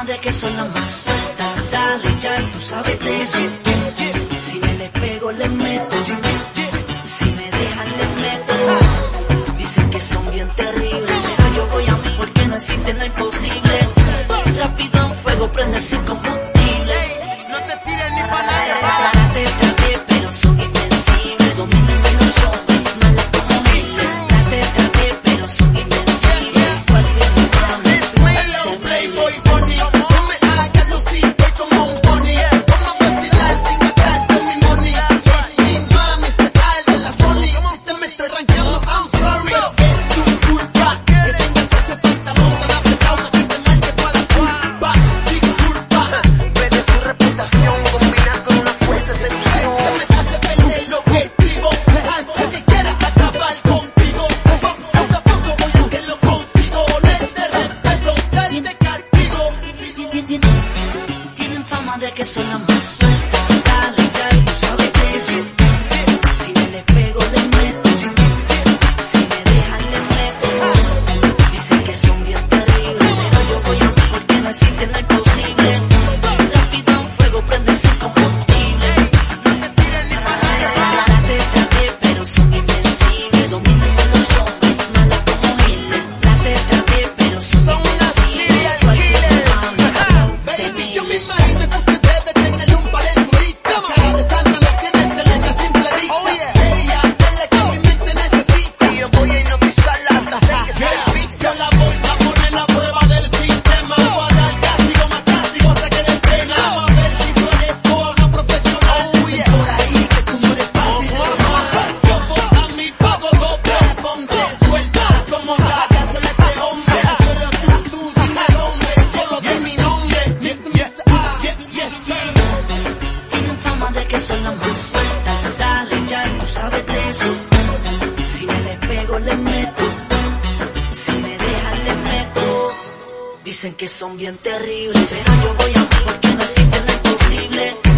fama de que son las más sueltas. Dale ya, tú sabes de eso. Si me les pego, les meto. Si me dejan, les meto. Dicen que son bien terribles, pero yo voy a mí porque no existe lo imposible. Rápido en fuego, prende sin combustible. No te tires ni pa' nadie, Traté, pero son invencibles. Dominan de los hombres, malas como Hitler. Traté, pero son invencibles. Cualquier Hello, Playboy Bunny. No me hagas lucir, voy como un pony. Vamos a vacilar sin gastar con mi money. Soy mami, style de la Sony. Si te me estoy rankeando, I'm sorry. Es tu culpa que tengas ese pantalón tan apretado que te marque toda la culpa. Disculpa, pero su reputación combina con una fuerte seducción. Me hace perder el objetivo, hace que quieras acabar contigo. Poco a poco voy a que lo consigo. Ponerte respeto, darte castigo. Tienen fama de que son las más sueltas. Dale ya, tú sabes de eso. Si me les pego, les meto. Si me dejan, les meto. Dicen que son bien terribles, pero yo voy a mí porque no existe lo imposible. Rápido en fuego, prende sin combustible. No te tires ni pa' nadie. Traté, pero son invencibles. Dominan de los hombres, malas como Hitler. Traté, pero son Una serial killer. Baby, yo me imagino que usted debe tener un par de suritas. Cara de santa no tiene celeta a simple vista. Ella es la que mi mente necesita. Y yo voy a hipnotizarla hasta hacer que se repita. Yo la voy a poner a prueba del sistema. Voy a dar castigo, más castigo hasta que dé pena. Vamos a ver si tú eres porno profesional. Dicen por ahí que tú no eres fácil de domar. Yo voy a mi pago doble. Ponte suelta como gaga, solo este hombre. Solo tú, dime dónde. Solo de mi nombre. Yes, sir. Tienen fama de que son las más sueltas. Dale ya, tú sabes de eso. Si me les pego, les meto. Si me dejan, les meto. Dicen que son bien terribles, pero yo voy a mí porque no existe lo imposible.